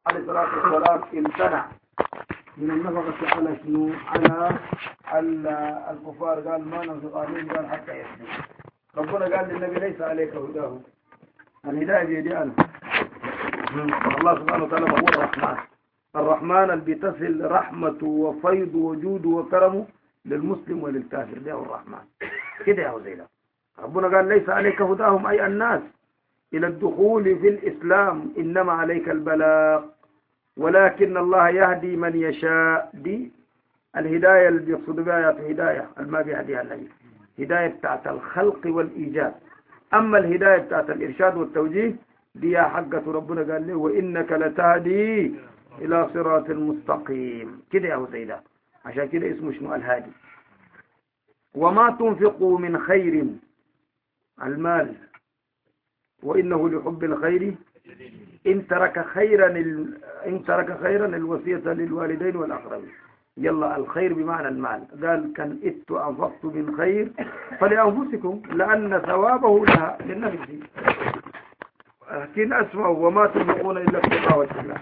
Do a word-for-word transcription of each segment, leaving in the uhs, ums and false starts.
عليه الصلاة والسلام امتنع من النفقة على شنو؟ على الكفار. قال ما ننفق عليهم، قال حتى يسلم. ربنا قال للنبي ليس عليك هداهم، الهداية بيدي أنا. الله سبحانه وتعالى هو الرحمن، الرحمن اللي بتصل رحمته وفيضه وجوده وكرمه للمسلم وللكافر، ده هو الرحمن كده يا وزيلا. ربنا قال ليس عليك هداهم أي الناس إلى الدخول في الإسلام، إنما عليك البلاغ ولكن الله يهدي من يشاء. دي الهداية اللي بيقصد بها هداية ما بيهديها النبي، هداية بتاعت الخلق والإيجاد. أما الهداية بتاعت الإرشاد والتوجيه دي حقة ربنا قال له وإنك لتهدي إلى صراط مستقيم كده يا وزيلا. عشان كده اسمه شنو؟ الهادي. وما تنفقوا من خير، المال وإنه لحب الخير إن ترك خيرا ال... إن ترك خيرا الوصية للوالدين والأقربين. يلا الخير بمعنى المال. قال كان إت أنفقت من خير فلأنفسكم لأن ثوابه لها للنفس. لكن أسمعوا وما تنفقون إلا ابتغاء وجه الله.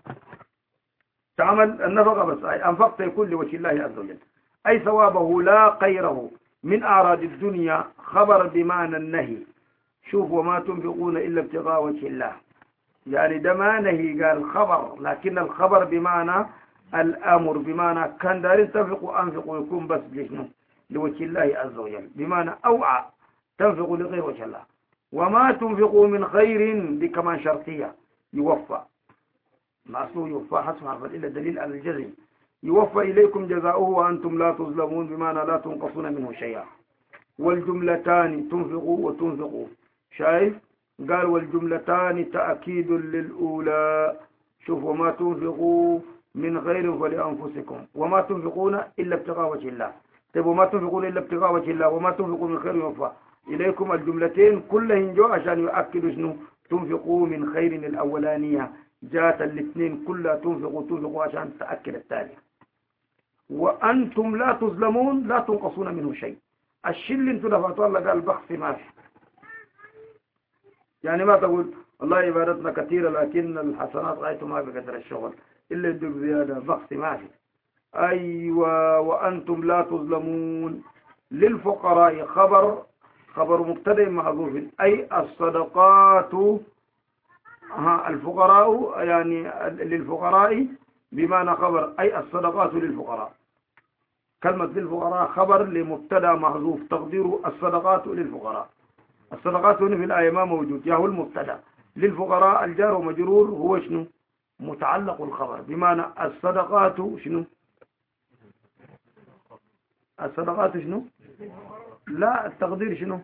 تعمل النفقة بس أي أنفقت يكون لوجه الله عز وجل، أي ثوابه لا غيره من أعراض الدنيا. خبر بمعنى النهي. شوف وما تنفقون إلا ابتغاء وجه الله، يعني ده ما نهي، قال خبر، لكن الخبر بمعنى الأمر، بمعنى كان دارين تنفقوا أنفقوا يكون بس لشنو؟ لوجه الله عز وجل، بمعنى أوعى تنفقوا لغير وجه الله. وما تنفقوا من خير دي كمان شرطية يوفى، معصوم يوفى حسب حرف إلا دليل على الجزم. يوفى إليكم جزاؤه وأنتم لا تظلمون، بمعنى لا تنقصون منه شيئا. والجملتان تنفقوا وتنفقوا، شايف؟ قال والجملتان تأكيد للأولى. شوف وما تنفقوا من غير فلأنفسكم، وما تنفقون إلا ابتغاء وجه الله. طيب وما تنفقون إلا ابتغاء وجه الله وما تنفقوا من خير يوفى إليكم. الجملتين كلهن جو عشان يؤكدوا شنو؟ تنفقوا من خير الأولانية جات الاثنين كلها تنفقوا تنفقوا عشان تأكد الثانية. وأنتم لا تظلمون لا تنقصون منه شيء. الشيء اللي انتم دفعتوا الله قال بخس ما في، يعني ما تقول الله عبادتنا كثيرة لكن الحسنات رأيتم ما بقدر الشغل إلا يدوك زيادة، بخس ما في. أيوة وأنتم لا تظلمون. للفقراء خبر خبر مبتدأ محذوف، أي الصدقات. ها الفقراء يعني للفقراء بمعنى خبر، أي الصدقات للفقراء. كلمة للفقراء خبر لمبتدأ محذوف تقديره الصدقات للفقراء. الصدقات هنا في الآية ما موجود، يا هو المبتدأ. للفقراء الجار ومجرور هو شنو؟ متعلق الخبر، بمعنى الصدقات شنو؟ الصدقات شنو؟ لا التقدير شنو؟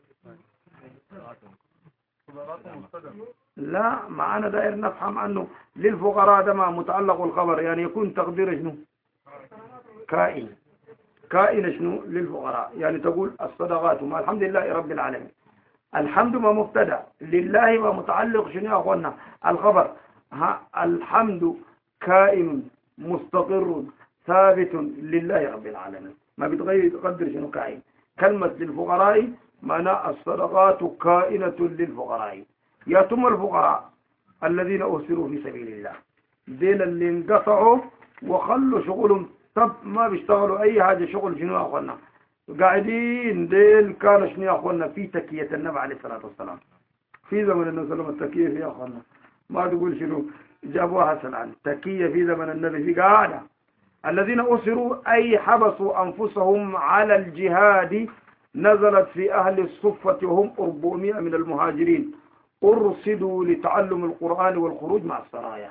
لا معنا دائر نفهم عنه. للفقراء ده ما متعلق الخبر، يعني يكون تقدير شنو؟ كائن. كائن شنو؟ للفقراء، يعني تقول الصدقات ما الحمد لله رب العالمين. الحمد ما مبتدا، لله ما متعلق شنو يا اخوانا؟ الخبر. ها الحمد كائن مستقر ثابت لله رب العالمين، ما بيتغير يتقدر شنو كائن. كلمة للفقراء معنى الصدقات كائنة للفقراء. يتم الفقراء الذين أسروا في سبيل الله، دين اللي انقطعوا وخلوا شغلهم، طب ما بيشتغلوا أي حاجة شغل شنو يا أخوانا؟ قاعدين ديل كانوا شنو يا أخوانا؟ في تكية النبي عليه الصلاة والسلام في زمن النبي صلى الله عليه وسلم. التكية يا أخوانا ما تقول شنو جابوها سلعان، تكية في زمن النبي في قاعدة. الذين أسروا أي حبسوا أنفسهم على الجهاد، نزلت في أهل الصفة وهم أربعمائة من المهاجرين أرصدوا لتعلم القرآن والخروج مع السرايا.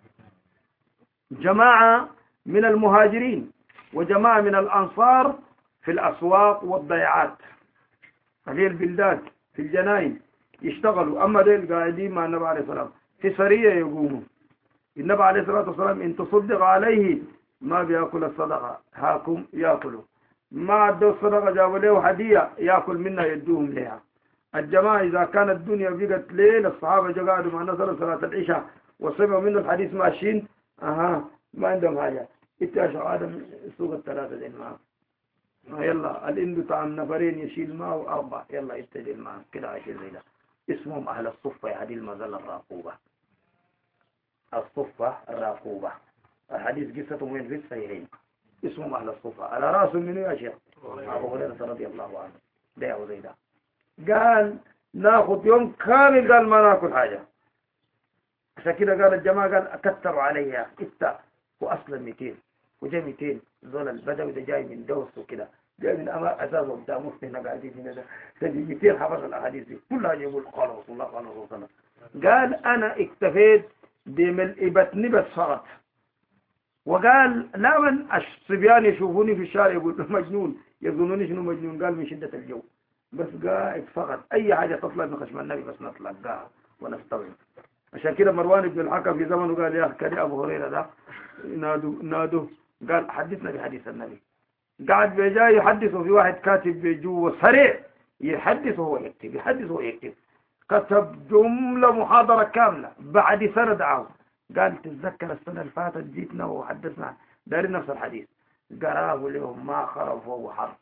جماعة من المهاجرين وجماعة من الأنصار في الأسواق والضيعات، هذه البلدان في الجناين يشتغلوا. أما ديل قاعدين مع النبي عليه الصلاة والسلام في سرية يقوموا. النبي عليه الصلاة والسلام إن تصدق عليه ما بيأكل الصدقة، هاكم يأكلوا. ما عدوا الصدقة جابوا له هدية يأكل منها يدوهم لها. الجماعة إذا كانت الدنيا بقت ليل الصحابة جا قعدوا مع نزل صلاة العشاء وسمعوا منه الحديث ماشيين، أها ما عندهم حاجة اتاشوا آدم سوق الثلاثة زي الماء. يلا الإندو طعم نفرين يشيل ماء وأربع يلا يستجي الماء كده عشان زي ده. اسمهم أهل الصفة هذه المزلة الراقوبة. الصفة الراقوبة. الحديث قصة وين في الصحيحين، اسمهم أهل الصفة، على رأس من يا شيخ أبو هريرة رضي الله عنه. ده أو زي ده قال ناخذ يوم كامل، قال ما ناكل حاجة. عشان كده قال الجماعة قال أكثروا عليها إتا، وأصلا مئتين وجاي مئتين زول البدوي ده جاي من دوس وكده، جاي من أمام أساسه بتاع مسلم هنا قاعدين هنا ده تجي مئتين حفظ الأحاديث دي كلها يقول قال رسول الله قال رسول الله. قال أنا اكتفيت بملء بطني بس فقط. وقال لا من الصبيان يشوفوني في الشارع يقول مجنون، يظنوني شنو مجنون، قال من شدة الجو بس قاعد فقط، أي حاجة تطلع من خشم النبي بس نطلقها ونستوعب. عشان كده مروان بن الحكم في زمنه قال يا أخي أبو هريرة ده نادوا نادوا قال حدثنا بحديث النبي. قاعد بيجاي يحدثه في واحد كاتب بجوا سريع يحدث وهو يكتب يحدث وهو يكتب، كتب جملة محاضرة كاملة. بعد سنة دعاه قال تتذكر السنة اللي فاتت جيتنا وحدثنا داري نفس الحديث، قراه لهم ما خرف وهو حرف.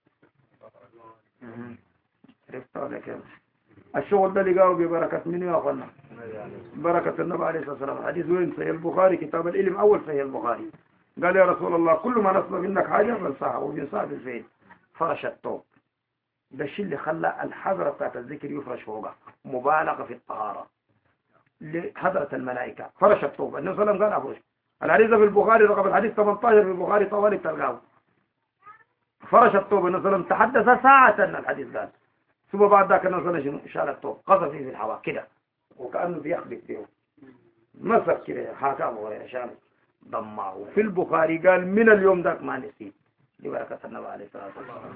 عرفت ولا كيف؟ الشغل ده لقاه ببركة منه يا أخوانا، بركة النبي عليه الصلاة والسلام. حديث وين؟ صحيح البخاري كتاب العلم أول صحيح البخاري. قال يا رسول الله كل ما نطلب منك حاجة فنصحها وبنصحها في الفعل. فرش الثوب، ده الشيء اللي خلى الحضرة بتاعت الذكر يفرش فوقها، مبالغة في الطهارة لحضرة الملائكة. فرش الثوب، النبي صلى الله عليه وسلم قال أفرش. الحديث في البخاري رقم الحديث ثمانية عشر في البخاري طوالي تلقاه. فرش الثوب، النبي صلى الله عليه وسلم تحدث ساعة الحديث قال، ثم بعد ذاك النبي صلى الله عليه وسلم شال الثوب قذف فيه في الهواء كده وكأنه بيخبط فيه، مسك كده حاكم وغير شال ضمه. في البخاري قال من اليوم ذاك ما نسيت لبركة النبي عليه الصلاة والسلام.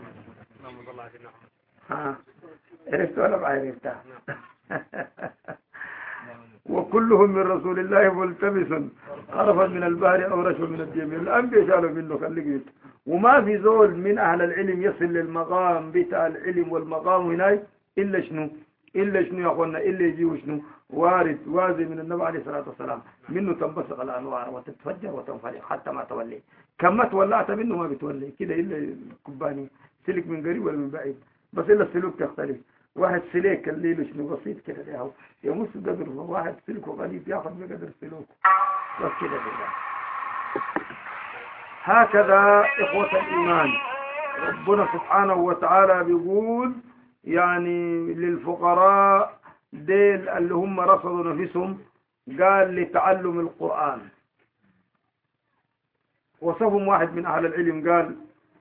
ها عرفت ولا ما عرفتها؟ وكلهم من رسول الله ملتمس عرفا من البحر أو رشوا من الجميل. الأنبياء شالوا منه خليك. وما في زول من أهل العلم يصل للمقام بتاع العلم والمقام هناك إلا شنو إلا شنو يا أخوانا إلا يجيو شنو وارد وازي من النبي عليه الصلاة والسلام، منه تنبثق الأنوار وتتفجر وتنفلق حتى ما تولي. كما تولعت منه ما بتولي كده إلا الكباني سلك من قريب ولا من بعيد، بس إلا السلوك تختلف. واحد سليك الليل شنو بسيط كده ده يمس قدره، واحد سلكه غليظ ياخذ بقدر سلوك بس كده كده. هكذا إخوة الإيمان ربنا سبحانه وتعالى بيقول يعني للفقراء ديل اللي هم رصدوا نفسهم، قال لتعلم القرآن. وصفهم واحد من أهل العلم قال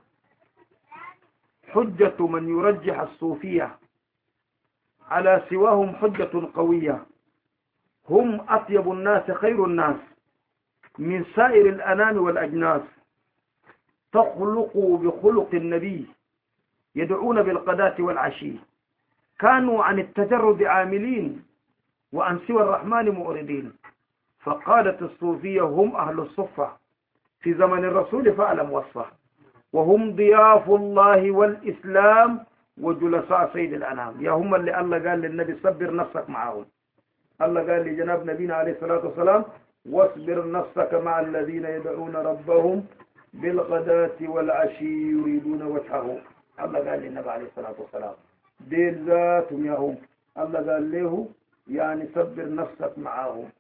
حجة من يرجح الصوفية على سواهم حجة قوية، هم أطيب الناس خير الناس من سائر الأنام والأجناس، تخلقوا بخلق النبي يدعون بالغداة والعشي، كانوا عن التجرد عاملين وعن سوى الرحمن معرضين. فقالت الصوفية هم أهل الصفة في زمن الرسول فأعلم وصفه، وهم ضياف الله والإسلام وجلساء سيد الأنام. يا هم اللي الله قال للنبي صبر نفسك معهم. الله قال لجناب نبينا عليه الصلاة والسلام واصبر نفسك مع الذين يدعون ربهم بالغداة والعشي يريدون وجهه. الله قال للنبي عليه الصلاة والسلام ديل ذاتهم يا هم. الله قال له يعني صبر نفسك معهم.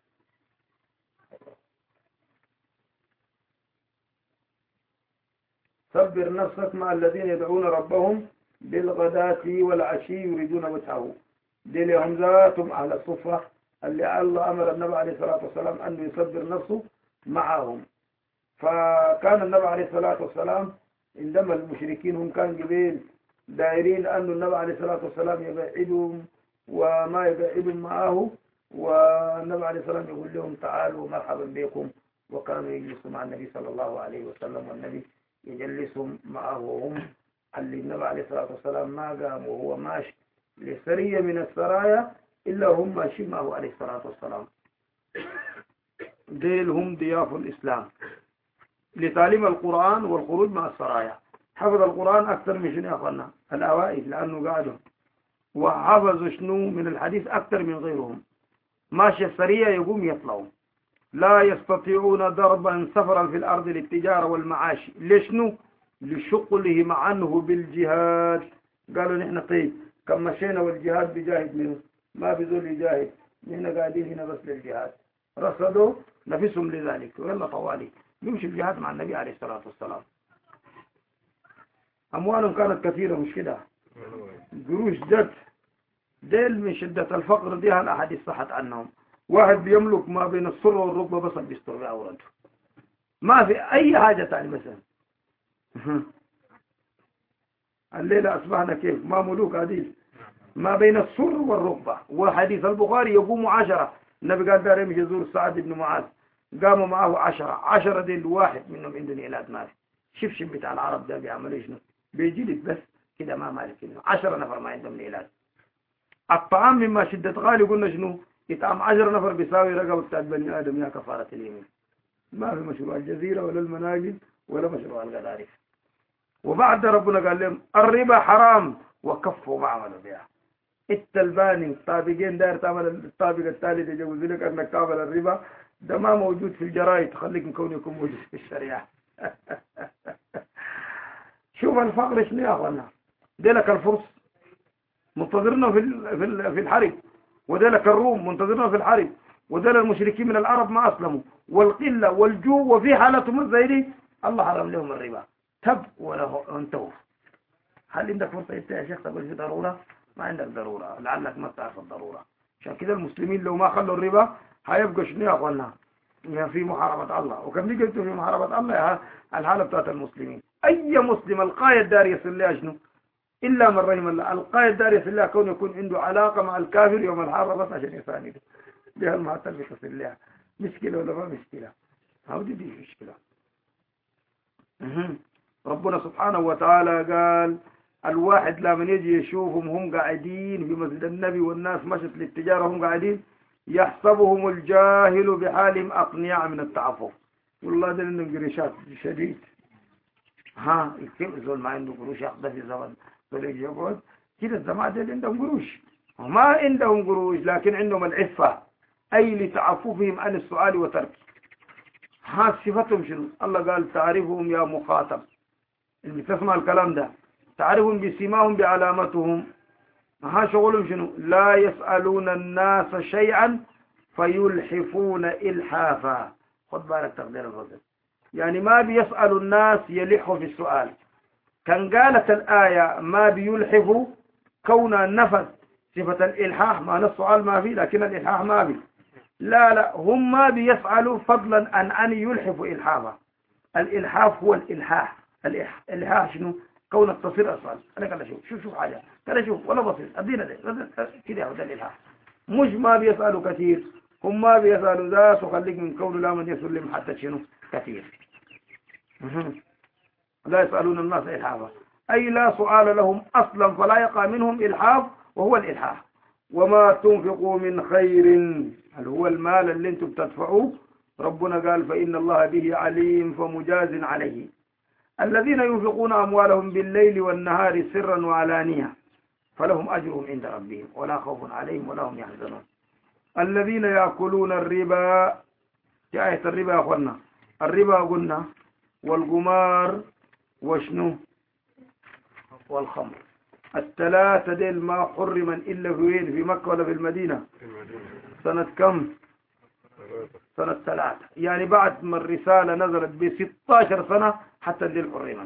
صبر نفسك مع الذين يدعون ربهم بالغداة والعشي يريدون وجهه. ديل هم ذاتهم أهل الصفة اللي الله أمر النبي عليه الصلاة والسلام أنه يصبر نفسه معهم. فكان النبي عليه الصلاة والسلام عندما المشركين هم كان قبيل دائرين أن النبي عليه الصلاة والسلام يبعدهم وما يبعدهم معه، والنبي عليه الصلاة والسلام يقول لهم تعالوا مرحبا بكم، وكانوا يجلسوا مع النبي صلى الله عليه وسلم والنبي يجلسهم معه. وهم اللي النبي عليه الصلاة والسلام ما قام وهو ماشي لسرية من السرايا إلا هم ماشيين معه عليه الصلاة والسلام. ديل هم ضياف الإسلام لتعليم القرآن والخروج مع السرايا. حفظ القرآن أكثر من شنو يا أخوانا الأوائل لأنه قاعدوا، وحفظوا شنو من الحديث أكثر من غيرهم. ماشي السرية يقوم يطلعوا، لا يستطيعون ضربا سفرا في الأرض للتجارة والمعاش. لشنو؟ لشغلهم عنه بالجهاد. قالوا نحن طيب كم مشينا والجهاد بجاهد منه ما بذول يجاهد، نحن قاعدين هنا بس للجهاد. رصدوا نفسهم لذلك ويلا طوالي يمشي الجهاد مع النبي عليه الصلاة والسلام. أموالهم كانت كثيرة مش كده، قروش جد ديل من شدة الفقر دي الأحاديث صحت عنهم. واحد بيملك ما بين السرة والركبة بس بيستر بها أورده، ما في أي حاجة تاني مثلا. الليلة أصبحنا كيف ما ملوك حديث ما بين السر والركبة. وحديث البخاري يقوم عشرة، النبي قال دار يمشي يزور سعد بن معاذ قاموا معه عشرة، عشرة دي الواحد منهم عنده علاج مالي. شوف شوف بتاع العرب ده بيعملوا شنو، بيجلد بس كده ما مالك إنه عشرة نفر ما عندهم علاج. الطعام مما شدة غالي قلنا شنو يطعم عشرة نفر بيساوي رقبة بتاع بني آدم يا كفارة اليمين. ما في مشروع الجزيرة ولا المناجم ولا مشروع القذارف. وبعد ربنا قال لهم الربا حرام وكفوا ما عملوا بها. التلباني الطابقين داير تعمل الطابق الثالث يجوز لك انك تعمل الربا، ده ما موجود في الجرايد، خليك من كون يكون موجود في الشريعة. شوف الفقر شنو يا اخوانا، ديلك الفرس منتظرنا في في الحرب، وديلك الروم منتظرنا في الحرب، وديل المشركين من العرب ما اسلموا، والقله والجوع وفي حالتهم الزي الله حرم لهم الربا. تب ولا انتهوا. هل عندك فرصه انت يا شيخ تقول في ضروره؟ ما عندك ضروره، لعلك ما تعرف الضروره. عشان كده المسلمين لو ما خلوا الربا هيبقى شنو يا اخوانا في محاربه الله. وكم دي قلت في محاربه الله الحاله بتاعت المسلمين. اي مسلم القائد دار يصل لها شنو الا من رحم الله، القائد دار يصل لها كون يكون عنده علاقه مع الكافر يوم الحرب بس عشان يسانده. دي المعتل بتصل لها مشكله ولا ما مشكله؟ هودي دي مشكله. ربنا سبحانه وتعالى قال الواحد لما يجي يشوفهم هم قاعدين في مسجد النبي والناس مشت للتجارة هم قاعدين يحسبهم الجاهل بحالهم أقنياء من التعفف. والله ده عندهم قريشات شديد. ها كيف زول ما عنده قروش ياخذ في زمن زول يجي يقعد كده الجماعة دي عندهم قروش، وما عندهم قروش لكن عندهم العفة أي لتعففهم عن السؤال وترك. ها صفتهم شنو؟ الله قال تعرفهم يا مخاطب اللي تسمع الكلام ده تعرفهم بسيماهم بعلامتهم. ها شغلهم شنو؟ لا يسألون الناس شيئا فيلحفون إلحافا. خد بالك تقدير الرجل، يعني ما بيسألوا الناس يلحوا في السؤال. كان قالت الآية ما بيلحفوا كونها نفت صفة الإلحاح، ما السؤال ما فيه لكن الإلحاح ما فيه. لا لا هم ما بيسألوا فضلا عن أن يلحفوا إلحافا. الإلحاف هو الإلحاح. الإلحاح شنو؟ كونك تصير أصلا. أنا قال شوف شوف شوف حاجة قال شوف ولا بسيط أدينا ده كده هو ده الإلحاح. مش ما بيسألوا كثير، هم ما بيسألوا ذات وخليك من قول لا من يسلم حتى شنو كثير. لا يسألون الناس إلحافا أي لا سؤال لهم أصلا فلا يقع منهم إلحاف وهو الإلحاح. وما تنفقوا من خير هل هو المال اللي انتم بتدفعوه ربنا قال فإن الله به عليم فمجاز عليه. الذين ينفقون أموالهم بالليل والنهار سرا وعلانية فلهم أجرهم عند ربهم ولا خوف عليهم ولا هم يحزنون. الذين يأكلون الربا في آية الربا يا أخوانا، الربا قلنا والقمار وشنو والخمر، الثلاثة ديل ما حرما إلا في وين؟ في مكة ولا في المدينة؟ سنة كم؟ سنة ثلاثة، يعني بعد ما الرسالة نزلت بستاشر سنة حتى ديل حرما.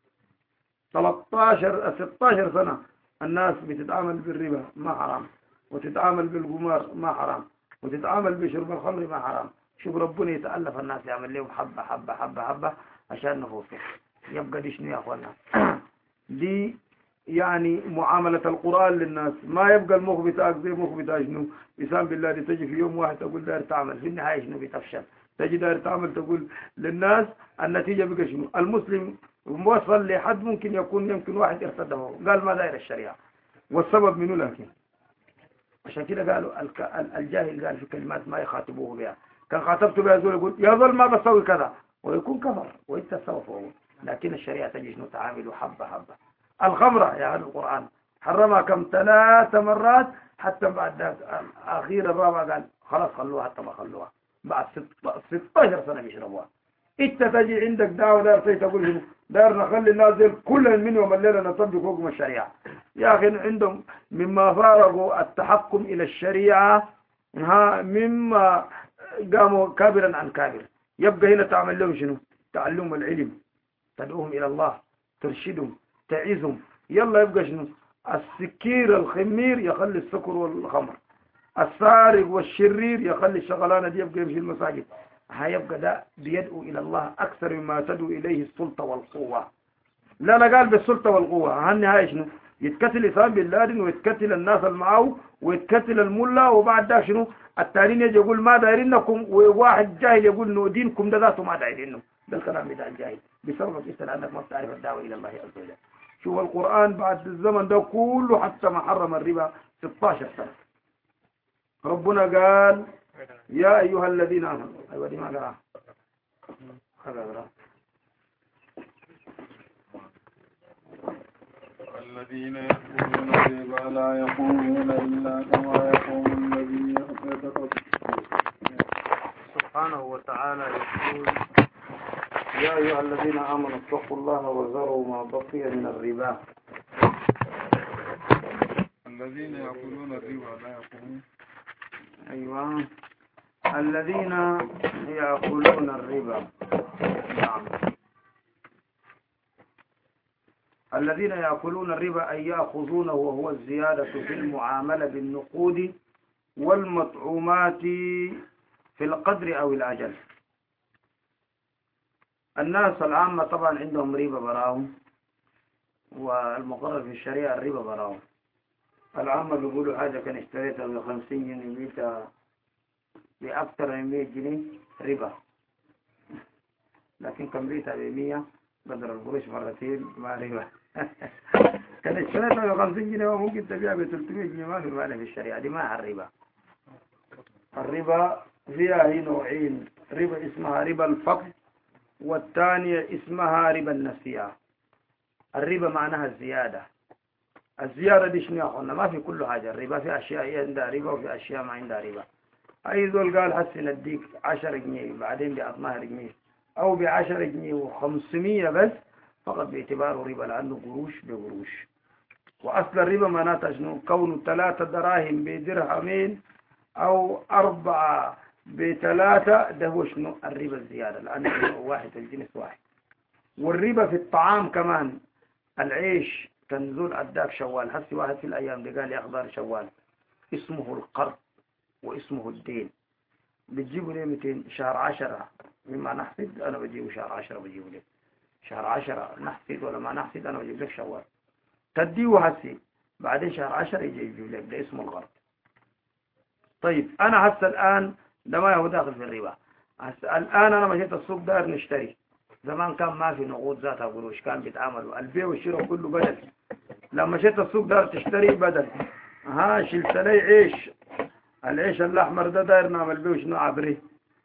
ثلاثة عشر ستاشر سنة الناس بتتعامل بالربا ما حرام، وتتعامل بالقمار ما حرام، وتتعامل بشرب الخمر ما حرام. شوف ربنا يتألف الناس يعمل لهم حبة حبة حبة حبة عشان نفوسهم. يبقى دي شنو يا أخوانا؟ دي يعني معاملة القرآن للناس. ما يبقى المخ بتاعك زي مخ بتاع شنو بسام بالله دي تجي في يوم واحد تقول داير تعمل في النهاية شنو بتفشل، تجي داير تعمل تقول للناس النتيجة بقى شنو. المسلم موصل لحد ممكن يكون يمكن واحد ارتده قال ما داير الشريعة والسبب منه. لكن عشان كده قالوا الجاهل قال في كلمات ما يخاطبوه بها، كان خاطبته بها زول يقول يا ظل ما بسوي كذا ويكون كفر ويتسوف. لكن الشريعة تجي شنو تعامل حبة حبة. الخمرة يا أهل القرآن حرمها كم ثلاث مرات حتى بعد ذلك أخيرا الرابعة قال خلاص خلوها حتى ما خلوها بعد ستاشر سنة بيشربوها. انت تجي عندك دعوة دار تقول دار نخلي الناس دي كل من يوم الليلة نطبق حكم الشريعة. يا أخي عندهم مما فارقوا التحكم إلى الشريعة ها مما قاموا كابرا عن كابر. يبقى هنا تعمل لهم شنو؟ تعلم العلم، تدعوهم إلى الله، ترشدهم، تعيزهم. يلا يبقى شنو؟ السكير الخمير يخلي السكر والخمر، السارق والشرير يخلي الشغلانة دي يبقى يمشي المساجد. هيبقى ده بيدعو إلى الله أكثر مما تدعو إليه السلطة والقوة. لا لا، قال بالسلطة والقوة. هالنهاية شنو؟ يتكتل إسلام بن لادن ويتكتل الناس المعاو ويتكتل الملا، وبعد ده شنو؟ التانيين يجي يقول ما دايرينكم، وواحد جاهل يقول انه دينكم ده ذاته ما دايرينه. ده الكلام بتاع الجاهل بسبب اسال انك ما بتعرف الدعوه الى الله عز وجل. شوف القران بعد الزمن ده كله حتى ما حرم الربا ستة عشر سنه. ربنا قال يا ايها الذين امنوا. ايوه دي ما قراها. خلاص. الذين يأكلون الربا لا يقومون إلا كما يقوم الذي يتخبطه. سبحانه وتعالى يقول يا أيها الذين آمنوا اتقوا الله وذروا ما بقي من الربا. الذين يأكلون الربا لا يقومون. أيوة الذين يأكلون الربا. نعم. الذين يأكلون الربا أي يأخذونه وهو الزيادة في المعاملة بالنقود والمطعومات في القدر أو الأجل. الناس العامة طبعا عندهم ربا براهم، والمقرر في الشريعة الربا براهم. العامة بيقولوا حاجة كان اشتريتها بخمسين جنيه بيتها بأكثر من مية جنيه ربا، لكن كم بيتها بمية قدر القروش مرتين ما ربا. كان اشتريتها بخمسين جنيه وممكن تبيعها بثلاثمية جنيه، ما في معنى في الشريعة دي، ما الربا. الربا فيها هي نوعين، ربا اسمها ربا الفقد، والثانية اسمها ربا النسيئة. الربا معناها الزيادة. الزيادة دي شنو يا أخوانا؟ ما في كل حاجة. الربا في أشياء هي عندها ربا وفي أشياء ما عندها ربا. أي ذول قال حسن اديك عشرة جنيه بعدين بأطناهر جنيه أو بعشرة جنيه وخمسمية بس، فقط باعتباره ربا لأنه قروش بقروش. وأصل الربا معناتها شنو؟ كون ثلاثة دراهم بدرهمين أو أربعة بثلاثة، ده هو شنو؟ الربا الزيادة، لأنه واحد الجنس واحد. والربا في الطعام كمان، العيش تنزل أداك شوال. هسي واحد في الأيام دي قال لي أخضر شوال اسمه القرض واسمه الدين، بتجيبوا ليه مئتين شهر عشرة مما نحسد، أنا بجيبه شهر عشرة بجيبه ليه شهر عشرة نحسد ولا ما نحسد، أنا بجيب لك شوال تديه هسي، بعدين شهر عشرة يجي يجيب لك، ده اسمه القرض. طيب أنا هسه الآن ده ما هو داخل في الربا. هسه الآن أنا مشيت السوق داير نشتري، زمان كان ما في نقود ذاتها قروش، كان بيتعاملوا البيع والشراء كله بدل. لما مشيت السوق داير تشتري بدل، ها شلت لي عيش، العيش الأحمر ده داير نعمل بيه شنو؟ عبري.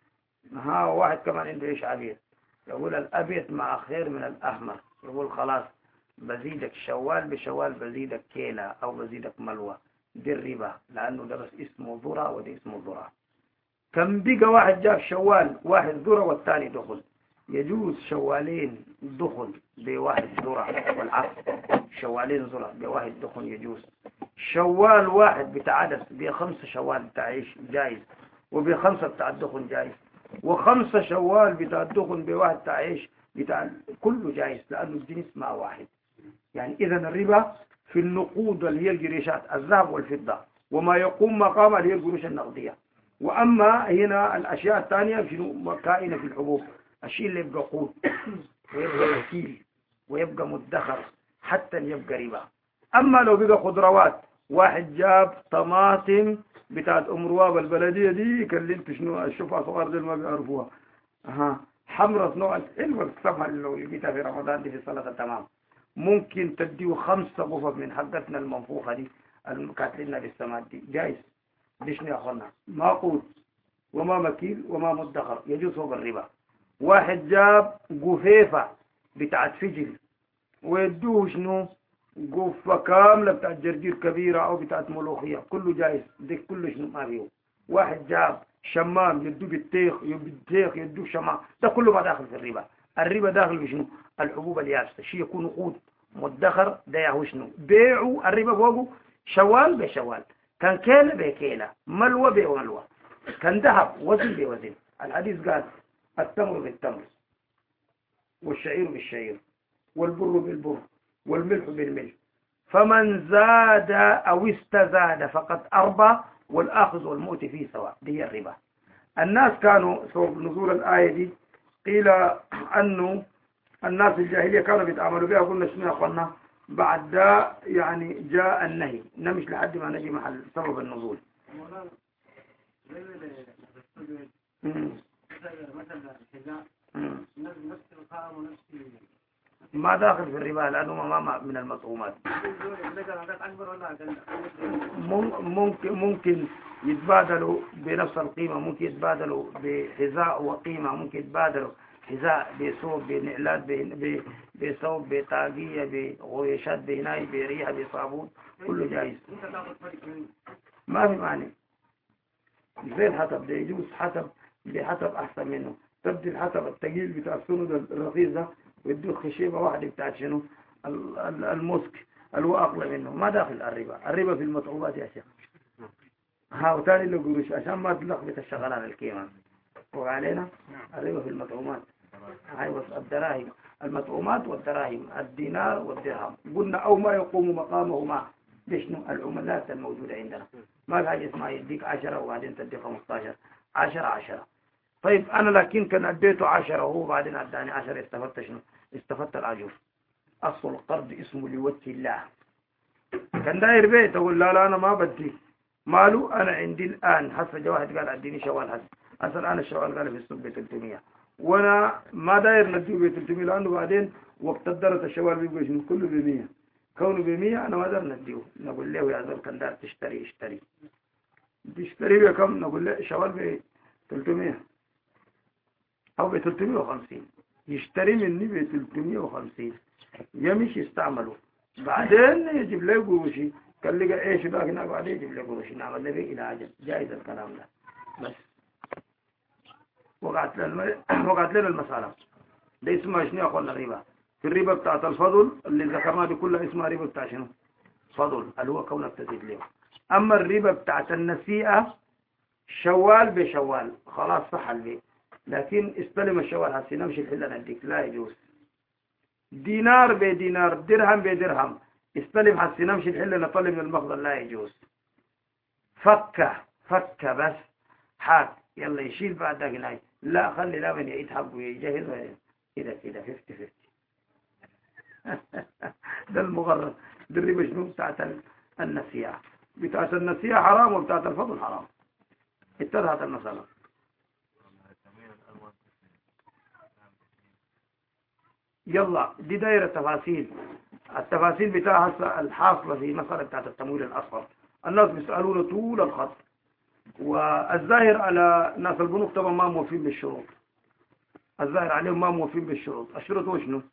ها واحد كمان عنده عيش عبيد، يقول الأبيض مع خير من الأحمر، يقول خلاص بزيدك شوال بشوال، بزيدك كيلة أو بزيدك ملوى. دي الربا، لأنه ده بس اسمه ذرة ودي اسمه ذرة. كم بقى واحد جاب شوال، واحد ذرة والثاني دخل، يجوز شوالين دخل بواحد ذرة، والعكس شوالين ذرة بواحد دخل يجوز. شوال واحد بتاع عدس بخمسة شوال بتاع عيش جايز، وبخمسة بتاع الدخن جايز، وخمسة شوال بتاع الدخن بواحد بتاع عيش بتاع كله جايز، لأنه الجنس ما واحد. يعني إذا الربا في النقود اللي هي القريشات الذهب والفضة، وما يقوم مقامها اللي هي القروش النقدية. وأما هنا الأشياء الثانية شنو؟ كائنة في الحبوب، الشيء اللي يبقى قوت ويبقى وكيل ويبقى مدخر حتى يبقى ربا. أما لو بقى خضروات، واحد جاب طماطم بتاعت أم رواب البلدية دي كلمت شنو الشوفها صغار دي ما بيعرفوها، أها حمرة نوع حلوة السمها لو لقيتها في رمضان دي في السلطة تمام، ممكن تديه خمسة غفر من حقتنا المنفوخة دي المكاتلنا بالسماد دي جايز. دي شنو يا أخوانا؟ ما قوت وما مكيل وما مدخر، يجوز فوق الربا. واحد جاب قفيفة بتاعت فجل ويدوه شنو؟ قفة كاملة بتاعت جرجير كبيرة أو بتاعت ملوخية، كله جايز، دي كله شنو؟ ما فيه. واحد جاب شمام يدوه بالتيخ بالتيخ يدوه شمام، ده كله ما داخل في الربا. الربا داخل بشنو؟ الحبوب اليابسة، شيء يكون قود مدخر، ده يهو شنو؟ بيعوا الربا فوقه شوال بشوال، كان كيلة بكيلة، ملوى بملوى. كان ذهب وزن بوزن. الحديث قال التمر بالتمر والشعير بالشعير والبر بالبر والملح بالملح، فمن زاد أو استزاد فقد أربى والآخذ والمؤتي فيه سواء. دي هي الربا. الناس كانوا سبب نزول الآية دي قيل أنه الناس الجاهلية كانوا بيتعاملوا بها. قلنا شنو يا أخوانا؟ بعد ده يعني جاء النهي، نمش لحد ما نجي محل سبب النزول. ما داخل في الربا لأنه ما من المطعومات. ممكن ممكن يتبادلوا بنفس القيمة، ممكن يتبادلوا بحذاء وقيمة، ممكن يتبادلوا حذاء بثوب بنعلات بثوب بطاقية بغويشات بهناي بريحة بصابون، كله جائز ما في معنى. زي الحطب ده يجوز حطب بحطب أحسن منه، تبدي الحطب التقيل بتاع السند الرخيص ده ويدوك خشيبة واحدة بتاعت شنو المسك الهو أقل منه. ما داخل الربا. الربا في المطعومات يا شيخ. ها وتاني اللي قروش عشان ما تلخبط الشغل على الكيمان وعلينا. الربا في المطعومات هاي الدراهم، المطعومات والدراهم، الدينار والدرهم. قلنا أو ما يقوم مقامهما بشنو العملات الموجودة عندنا. ما في حاجة اسمها يديك عشرة وبعدين تدي خمستاشر، عشرة عشرة. طيب أنا لكن كان أديته عشرة وهو بعدين أداني عشرة، استفدت شنو؟ استفدت العجوز. أصل القرض اسمه لوجه الله. كان داير بيت أقول لا لا أنا ما بدي ماله، أنا عندي الآن حسب جا واحد قال أديني شوال حسب أصل أنا الشوال قال في السوق ب ثلاثمية وأنا ما داير نديه ب ثلاثمية لأنه بعدين وقت الدرة الشوال بيبقى شنو كله ب مية، كونه ب مية أنا ما داير نديه. نقول له يا زول كان دار تشتري اشتري تشتري بكم؟ نقول له شوال ب ثلاثمية أو ب ثلاثمية وخمسين، يشتري مني ب ثلاثمية وخمسين يمشي يستعمله، بعدين يجيب له قروشي. قال لي ايش باقي هناك بعدين يجيب له قروشي. نعمل له الى عجل جائز الكلام ده. بس وقعت لنا وقعت لنا المسألة ده اسمها شنو يا اخوانا؟ الربا. في الربا بتاعت الفضل اللي ذكرناها دي كلها اسمها ربا بتاع شنو؟ فضل اللي هو كونك تزيد له. اما الربا بتاعت النسيئة شوال بشوال خلاص صح البيع، لكن استلم الشوال هسي نمشي الحلة نديك لا يجوز. دينار بدينار درهم بدرهم استلم حسي نمشي الحلة نطلب من المخزن لا يجوز. فكة فكة بس حاك يلا يشيل بعد ذاك لا خلي لا من يعيد حقه ويجهز كده كده خمسين خمسين. ده المغرب. ده الربا شنو بتاعت النسيئة. بتاعت النسيئة حرام وبتاعت الفضل حرام. اتضحت المسألة. يلا دي دايرة تفاصيل. التفاصيل بتاعها الحاصلة في مسألة بتاعت التمويل الأصفر. الناس بيسألون طول الخط، والظاهر على ناس البنوك طبعا ما موفين بالشروط. الظاهر عليهم ما موفين بالشروط. الشروط هو شنو؟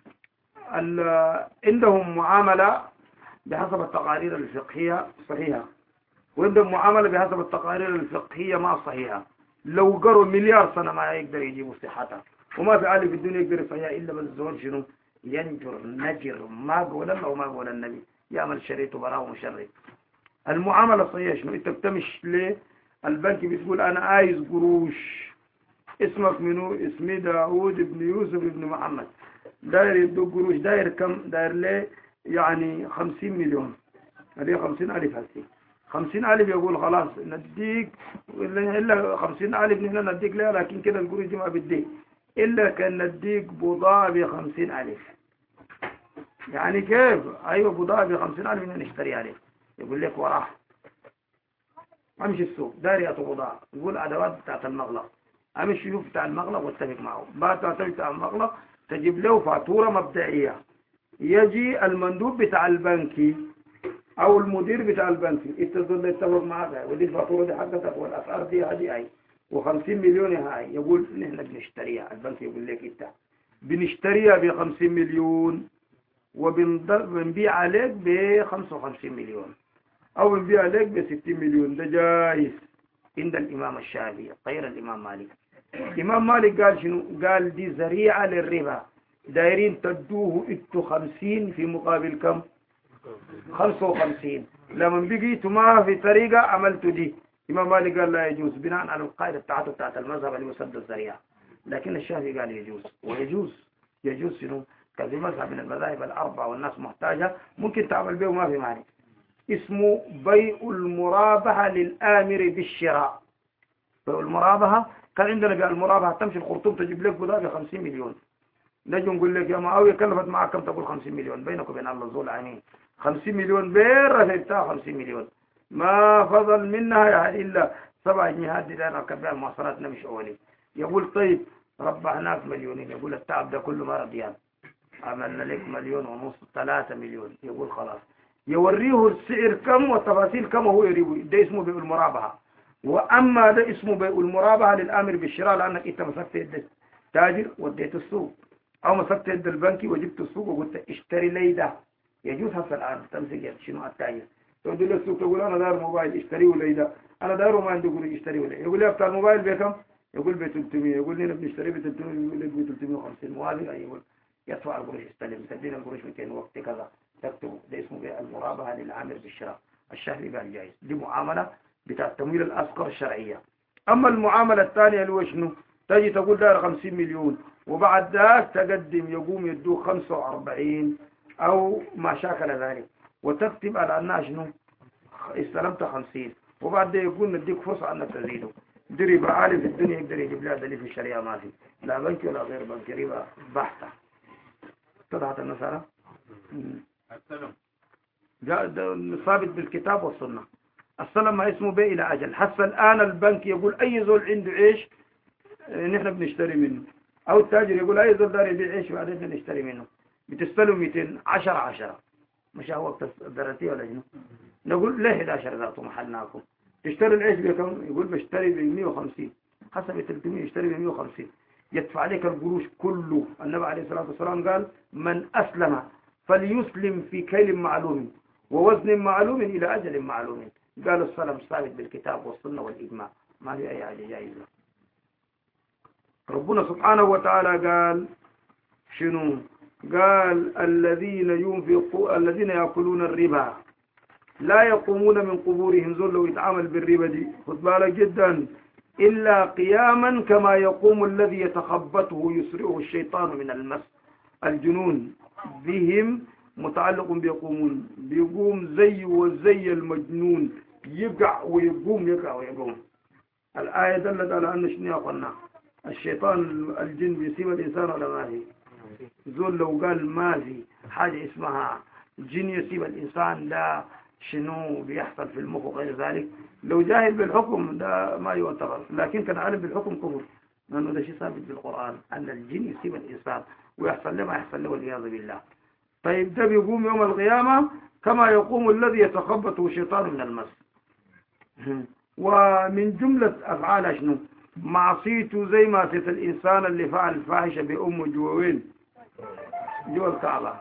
عندهم معاملة بحسب التقارير الفقهية صحيحة، وعندهم معاملة بحسب التقارير الفقهية ما صحيحة. لو قروا مليار سنة ما يقدر يجيبوا صحتها، وما في عالم في الدنيا يقدر يصحيها إلا بالزول شنو؟ ينجر نجر ما قول الله وما قول النبي يعمل شريط وبراه مشرط. المعاملة الصحيحة شنو؟ انت بتمشي ليه البنك بتقول انا عايز قروش، اسمك منو؟ اسمي داود ابن يوسف ابن محمد، داير يدوك قروش. داير كم؟ داير ليه يعني خمسين مليون، هذه خمسين ألف هسي خمسين ألف. يقول خلاص نديك إلا خمسين ألف نحن نديك ليه، لكن كده القروش دي ما بديك إلا كان نديك بضاعة بخمسين ألف. يعني كيف؟ أيوة بضاعة بخمسين ألف نحن نشتري عليه. يقول لك وراه امشي السوق داري اتو بضاعة، يقول ادوات بتاعت المغلق، امشي شوف بتاع المغلق واتفق معه. بعد ما بتاع المغلق تجيب له فاتورة مبدئية، يجي المندوب بتاع البنكي او المدير بتاع البنكي يتصل يتفق معك، ودي الفاتورة دي حقتك والاسعار دي هذه اي وخمسين مليون هاي. يقول نحن بنشتريها. البنك يقول لك انت بنشتريها بخمسين مليون وبنبيع عليك بخمسة وخمسين مليون أو بنبيع عليك بستين مليون. ده جايز عند الإمام الشافعي غير الإمام مالك. الإمام مالك قال شنو؟ قال دي ذريعة للربا، دايرين تدوه إتو خمسين في مقابل كم؟ خمسة وخمسين. لما بقيتوا ما في طريقة عملتوا دي، إمام مالك قال لا يجوز بناء على القاعدة بتاعته بتاعت المذهب اللي مسد الذريعة، لكن الشافعي قال يجوز. ويجوز يجوز شنو؟ كان في مذهب من المذاهب الأربعة والناس محتاجة ممكن تعمل به وما في مانع. اسمه بيع المرابحة للآمر بالشراء. بيع المرابحة كان عندنا بيع المرابحة تمشي الخرطوم تجيب لك بضاعة ب خمسين مليون، نجي نقول لك يا معاوية كلفت معك كم؟ تقول خمسين مليون، بينك وبين الله زول عينين. خمسين مليون بير رفعتها خمسين مليون، ما فضل منها يعني إلا سبع جنيهات دي أنا كبير المواصلات نمشي أولي. يقول طيب ربحناك مليونين، يقول التعب ده كله ما رضيان، عملنا لك مليون ونص ثلاثة مليون، يقول خلاص. يوريه السعر كم وتفاصيل كم وهو يريبه. ده اسمه بيع المرابحة. وأما ده اسمه بيع المرابحة للآمر بالشراء، لأنك أنت مسكت يد تاجر وديت السوق، أو مسكت يد البنكي وجبت السوق وقلت اشتري لي ده. يجوز هسه الآن تمسك يد شنو التاجر تودي له السوق تقول أنا داير موبايل اشتريه لي ده، أنا دايره ما عندي يقول اشتريه لي، يقول لي بتاع الموبايل بكم؟ يقول ب ثلاثمية، يقول لي بنشتريه ب ثلاثمية، يقول لك ب ثلاثمية وخمسين، موافق؟ يقول يدفع القروش يستلم، تدينا القروش مئتين وقت كذا تكتب. ده اسمه بيع المرابحة للعامل بالشراء. الشهري قال جائز، دي معاملة بتاع التمويل الأذكر الشرعية. أما المعاملة الثانية اللي هو شنو؟ تجي تقول داير خمسين مليون وبعد ذاك تقدم يقوم يدوك خمسة وأربعين أو ما شاكل ذلك، وتكتب على أنها شنو؟ استلمت خمسين، وبعد ده يقول نديك فرصة أنك تزيده. دي ربا عالي في الدنيا يقدر يجيب لها دليل في الشريعة ما في، لا بنك ولا غير بنك، ربا بحتة. اتضحت المسألة؟ السلام جاء ثابت بالكتاب والسنة. السلام ما اسمه بيع إلى أجل. حتى الآن البنك يقول أي زول عنده عيش نحن بنشتري منه، أو التاجر يقول أي زول دار يبيع عيش بعدين بنشتري منه، بتستلم مئتين، عشرة عشرة، مش هو وقت الدراتية ولا شنو؟ نقول ليه إحدى عشر ذاته محلناكم تشتري العيش بكم؟ يقول بشتري ب مئة وخمسين، حسب ثلاثمية يشتري ب مئة وخمسين، يدفع عليك القروش كله. النبي عليه الصلاة والسلام قال من أسلم فليسلم في كيل معلوم ووزن معلوم إلى أجل معلوم. قال السلام ثابت بالكتاب والسنة والإجماع، ما في أي حاجة جائزة. ربنا سبحانه وتعالى قال شنو؟ قال الذين ينفقوا الذين يأكلون الربا لا يقومون من قبورهم، زول لو يتعامل بالربا دي خد بالك جدا، إلا قياما كما يقوم الذي يتخبطه يسرعه الشيطان من المس. الجنون بهم متعلق بيقومون، بيقوم زي وزي المجنون، يقع ويقوم يقع ويقوم. الآية دلت على أن شنو قلنا الشيطان الجن بيصيب الإنسان ولا ما في؟ زول لو قال ما في حاجة اسمها جن يصيب الإنسان، لا شنو بيحصل في المخ وغير ذلك. لو جاهل بالحكم ده ما يعتبر، لكن كان عالم بالحكم كفر، لأنه ده شيء ثابت بالقرآن أن الجن يصيب الإنسان ويحصل له ما يحصل له والعياذ بالله. طيب ده بيقوم يوم القيامة كما يقوم الذي يتخبطه الشيطان من المس. ومن جملة أفعال شنو؟ معصيته زي معصية الإنسان اللي فعل الفاحشة بأمه جوين جوا الكعبة.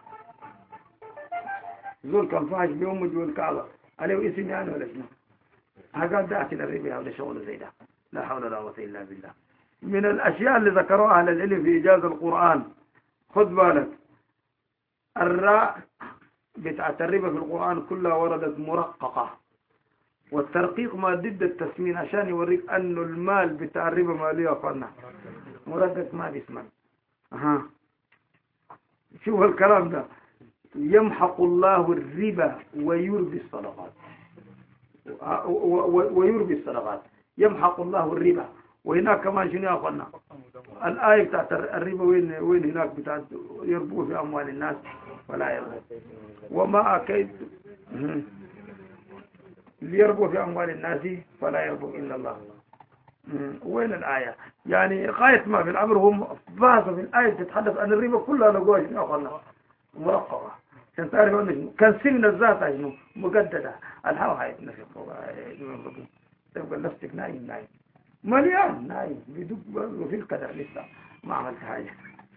زول كان فاحش بأمه جوا الكعبة، عليه اسم يعني ولا شنو؟ هقال ده أكل الربا ولا شغل زي ده، لا حول ولا قوة إلا بالله. من الأشياء اللي ذكروها أهل العلم في إجازة القرآن، خد بالك الراء بتاعت الربا في القرآن كلها وردت مرققة، والترقيق ما ضد التسمين عشان يوريك أنه المال بتاع الربا مالية فنا مرقق ما بيسمن. أها شوف الكلام ده، يمحق الله الربا ويربي الصدقات، ويربي الصدقات، يمحق الله الربا. وهناك كمان شنو يا أخوانا الآية بتاعت الربا وين وين هناك بتاعت يربو في أموال الناس ولا يربو وما أكيد ليربو في أموال الناس فلا يربو إلا الله. وين الآية؟ يعني غاية ما في الأمر هم بعض في الآية تتحدث عن الربا كلها لقوها شنو يا أخوانا مرقبة، عشان تعرف أنه كان سن الذات شنو مجددة. الهوا هاي نفق تبقى نفسك نايم نايم مليان نايم بيدق وفي القدر لسه ما عملت حاجة.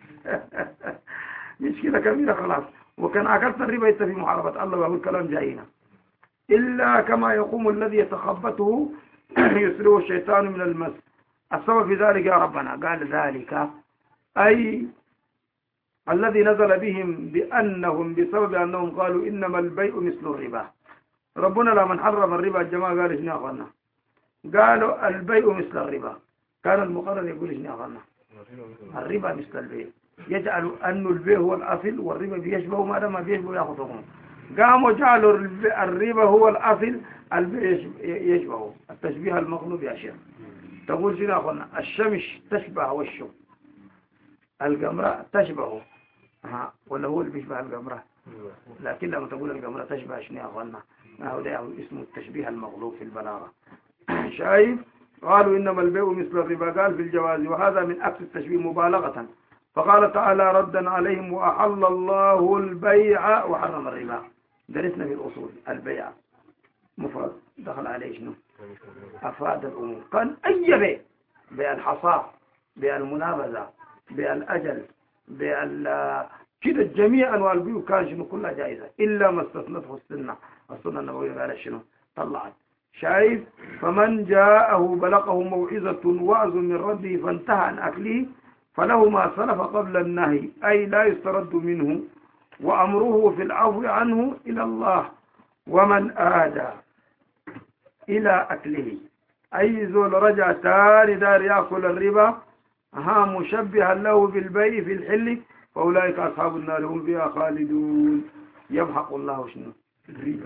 مشكلة كبيرة خلاص. وكان أكلت الربا يتفي في محاربة الله وهو الكلام جاينا. إلا كما يقوم الذي يتخبطه يسره الشيطان من المس. السبب في ذلك يا ربنا قال ذلك أي الذي نزل بهم بأنهم بسبب أنهم قالوا إنما البيع مثل الربا. ربنا لمن حرم الربا الجماعة قال إشنا أخوانا قالوا البيع مثل الربا. كان المقرر يقول إيش أخذنا الربا مثل البيع، يجعل أن البيع هو الأصل والربا بيشبه ما دام بيشبه يأخذ حكمه. قاموا جعلوا الربا هو الأصل، البيع يشبهه. التشبيه المغلوب يا شيخ. تقول شنو أخذنا الشمس تشبه وشه، القمرة تشبهه، ها ولا هو اللي بيشبه القمرة؟ لكن لما تقول القمرة تشبه شنو أخذنا هذا اسمه التشبيه المغلوب في البلاغة. شايف؟ قالوا إنما البيع مثل الربا قال في الجواز، وهذا من أكثر التشبيه مبالغة. فقال تعالى ردا عليهم وأحل الله البيع وحرم الربا. درسنا في الأصول البيع مفرد دخل عليه شنو؟ أفاد الأمور. كان أي بيع، بيع الحصاة، بيع المنابذة، بيع الأجل، بيع كده جميع أنواع البيع كان شنو كلها جائزة إلا ما استثنته السنة. السنة النبوية قال شنو؟ طلعت. شايف؟ فمن جاءه بلغه موعظة وعظ من ربه فانتهى عن أكله فله ما سلف قبل النهي، أي لا يسترد منه، وأمره في العفو عنه إلى الله. ومن آدى إلى أكله، أي زول رجع تاني دار يأكل الربا ها مشبها له بالبيع في الحل فأولئك أصحاب النار هم فيها خالدون. يمحق الله شنو؟ الربا.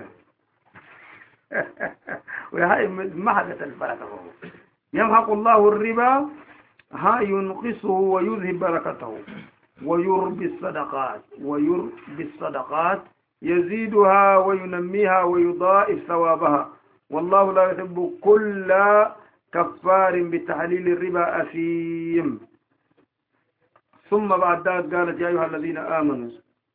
وهي محقة البركة. يمحق الله الربا ها ينقصه ويذهب بركته ويربي الصدقات، ويربي الصدقات يزيدها وينميها ويضاعف ثوابها، والله لا يحب كل كفار بتحليل الربا أثيم. ثم بعد ذلك قالت يا أيها الذين آمنوا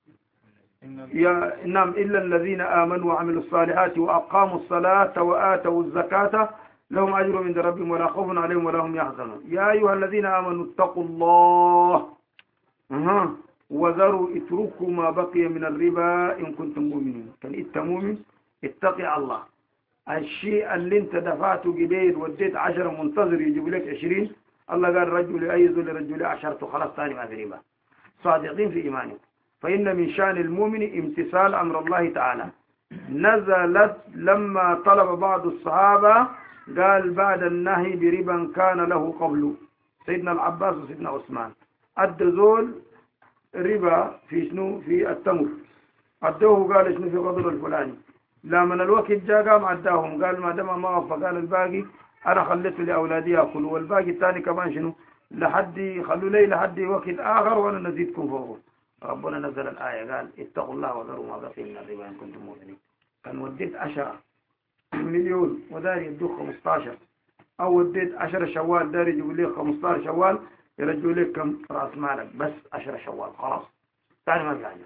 يا نعم إلا الذين آمنوا وعملوا الصالحات وأقاموا الصلاة وآتوا الزكاة لهم أجر من ربهم ولا خوف عليهم ولا هم يحزنون. يا أيها الذين آمنوا اتقوا الله أه. وذروا اتركوا ما بقي من الربا إن كنتم مؤمنين. كان إنت مؤمن اتقي الله. الشيء اللي انت دفعته جديد وديت عشرة منتظر يجيب لك عشرين، الله قال رجل أيز لرجل عشرة خلاص ثاني ما في ربا. صادقين في إيمانهم. فإن من شأن المؤمن امتثال أمر الله تعالى. نزلت لما طلب بعض الصحابة قال بعد النهي بربا كان له قبل سيدنا العباس وسيدنا عثمان أدزول ربا في شنو في التمر، أدوه قال شنو في قدر الفلاني. لما الوقت جاء قام عداهم قال ما دام ما وفى قال الباقي أنا خليته لأولادي يأكلوا، والباقي الثاني كمان شنو لحد خلوا لي لحد وقت آخر وأنا نزيدكم فوقه. ربنا نزل الآية قال اتقوا الله وذروا ما بقي من الربا إن كنتم مؤمنين. كان وديت عشرة مليون وداري يدوك خمستاشر، أو وديت عشرة شوال داري يجيبوا لي خمستاشر شوال يرجعوا لك كم رأس مالك بس عشرة شوال خلاص ثاني ما في حاجة.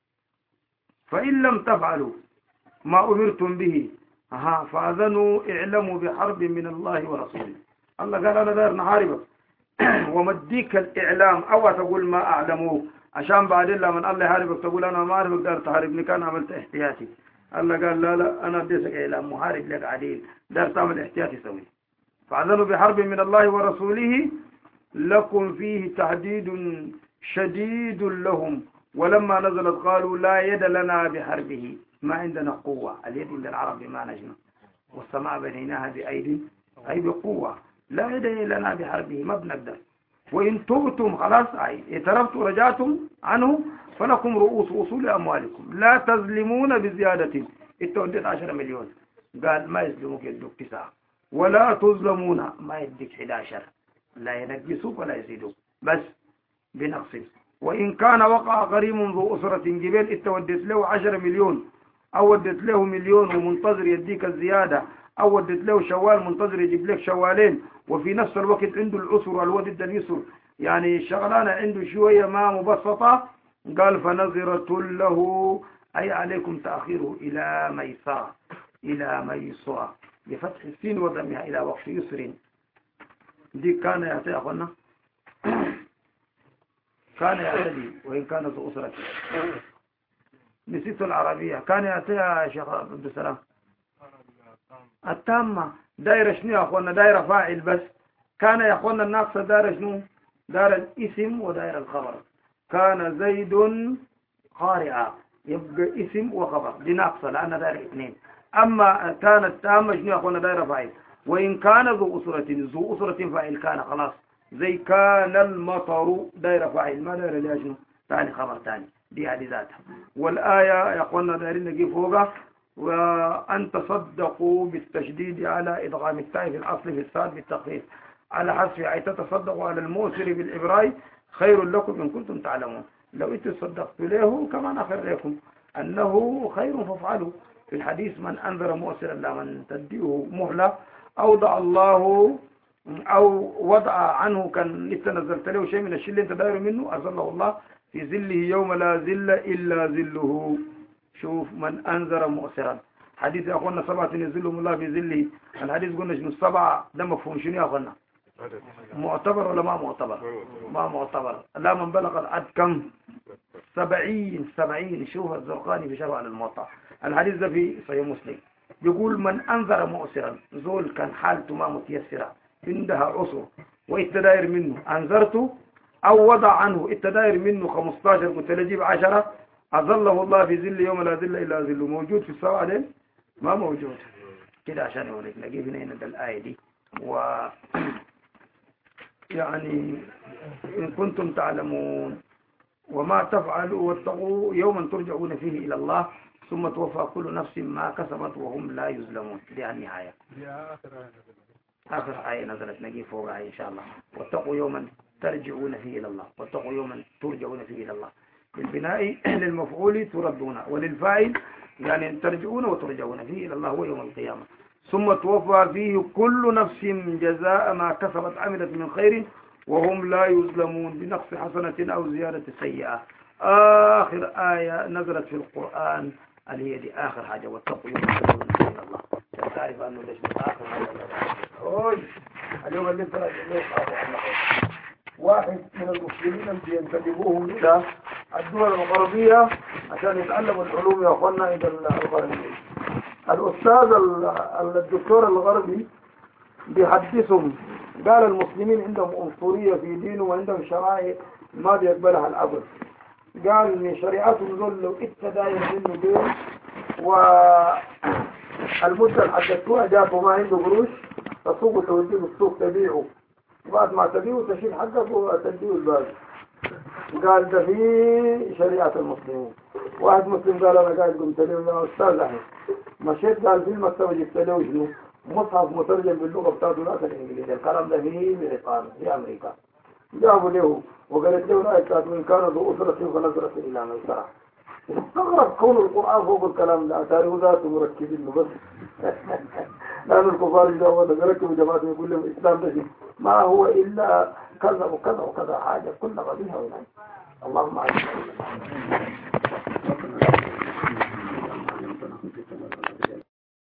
فإن لم تفعلوا ما أمرتم به ها فأذنوا اعلموا بحرب من الله ورسوله. الله قال أنا دار نحاربك ومديك الإعلام أو تقول ما أعلموه عشان بعد الله من الله يحاربك تقول أنا ما أعرفك دار تحاربني كان عملت احتياطي. الله قال لا لا أنا بديسك إعلام محارب لك عديل دار تعمل احتياطي سوي. فأذنوا بحرب من الله ورسوله لكم فيه تحديد شديد لهم. ولما نزلت قالوا لا يد لنا بحربه ما عندنا قوة. اليد عند العرب ما نجمة والسماء بنيناها بأيد أي بقوة. لا يد لنا بحربه ما بنقدر. وإن تبتم خلاص أي اعترفتم ورجعتم عنه فلكم رؤوس أصول أموالكم لا تظلمون بزيادة. انت وديت عشرة مليون قال ما يظلموك يدوك تسعة ولا تظلمون ما يديك أحد عشر لا ينقصوك ولا يزيدوك بس بنقص. وإن كان وقع غريم ذو أسرة جبال انت وديت له عشرة مليون أو وديت له مليون ومنتظر يديك الزيادة أو وديت له شوال منتظر يجيب لك شوالين وفي نفس الوقت عنده العسر والودد اليسر يعني شغلانة عنده شوية ما مبسطة. قال فنظرة له أي عليكم تأخيره إلى ميسرة إلى ميسرة بفتح السين وضمها إلى وقت يسر. دي كان يعطي أخونا كان يعتدي وإن كان ذو أسرة. نسيت العربية كان يعطيها يا شيخ عبد السلام التامة دايرة شنو يا أخوانا دايرة فاعل بس. كان يا أخوانا الناقصة دايرة شنو دايرة الاسم ودايرة الخبر. كان زيد قارئة يبقى اسم وخبر دي ناقصة لأنها دايرة اثنين. أما كانت تامة شنو يا أخوانا دايرة فاعل وإن كان ذو أسرة ذو أسرة فاعل كان خلاص زي كان المطر داير فاعل ما داير ليش ثاني خبر ثاني دي هذه ذاتها. والآية يقولنا دايرين نجيب فوقها وأن تصدقوا بالتشديد على إدغام التاء في الأصل في الصاد بالتخفيف على حذف أي تتصدقوا على الموسر بالإبراء خير لكم إن كنتم تعلمون. لو أنتم صدقتوا له كمان خير لكم أنه خير فافعلوا. في الحديث من أنذر مؤسرا لا من تديه مهلة أوضع الله أو وضع عنه كان لسه نزلت له شيء من الشيء اللي انت دايره منه أظله الله في ظله يوم لا ظل إلا ظله. شوف من أنذر مؤسرا حديث أخونا سبعة يظلهم الله في ظله. الحديث قلنا شنو السبعة ده مفهوم شنو يا أخونا معتبر ولا ما معتبر؟ ما معتبر. لا من بلغ العد كم سبعين سبعين. شوف الزرقاني في شرح على الموطأ الحديث ده في صحيح مسلم يقول من أنذر مؤسرا زول كان حالته ما متيسرة عندها عسر واتداير منه أنذرته أو وضع عنه اتداير منه خمستاشر قلت لجيب عشرة أظله الله في ظل يوم لا ظل إلا ظله. موجود في السبعة دي ما موجود كده عشان يوريك نجيب هنا ده الآية دي. و يعني إن كنتم تعلمون وما تفعلوا واتقوا يوما ترجعون فيه إلى الله ثم توفى كل نفس ما كسبت وهم لا يظلمون. دي النهاية آخر آية نزلت نجي فوقها إن شاء الله. واتقوا يوما ترجعون فيه إلى الله واتقوا يوما ترجعون فيه إلى الله. بالبناء للمفعول تردون وللفاعل يعني ترجعون وترجعون فيه إلى الله هو يوم القيامة. ثم توفى فيه كل نفس جزاء ما كسبت عملت من خير وهم لا يظلمون بنقص حسنة أو زيادة سيئة. آخر آية نزلت في القرآن اللي هي دي آخر حاجة واتقوا يوم ترجعون فيه إلى الله. تعرف أنه ليش آخر حاجة أوي اليوم اللي انت واحد من المسلمين ينتدبوهم إلى الدول الغربية عشان يتعلموا العلوم يا أخوانا إلى الغربية. الأستاذ الدكتور الغربي بيحدثهم قال المسلمين عندهم عنصرية في دينه وعندهم شرائع ما بيقبلها العبد. قال إن شريعتهم دول لو اتداير منه دين والمدة اللي حدثوها جابوا ما عنده قروش فسوقوا توديه السوق تبيعه بعد ما تبيعه تشيل حقك وتديه الباقي. قال ده في شريعة المسلمين. واحد مسلم قال أنا قاعد قمت له يا أستاذ أحمد مشيت قال في المكتبة جبت له شنو مصحف مترجم باللغة بتاعته لا الإنجليزية. الكلام ده في بريطانيا في أمريكا. جابوا له وقالت له لا كانت من كان ذو أسرة فنزلت إلى ميسرة. استغرب كون القرآن فوق الكلام ده تاريخ ذاته مركبين له بس لأن الكفار جاءوا ركبوا جماعة يقول لهم الإسلام ده ما هو إلا كذا وكذا وكذا حاجة كلها غبيها. اللهم عز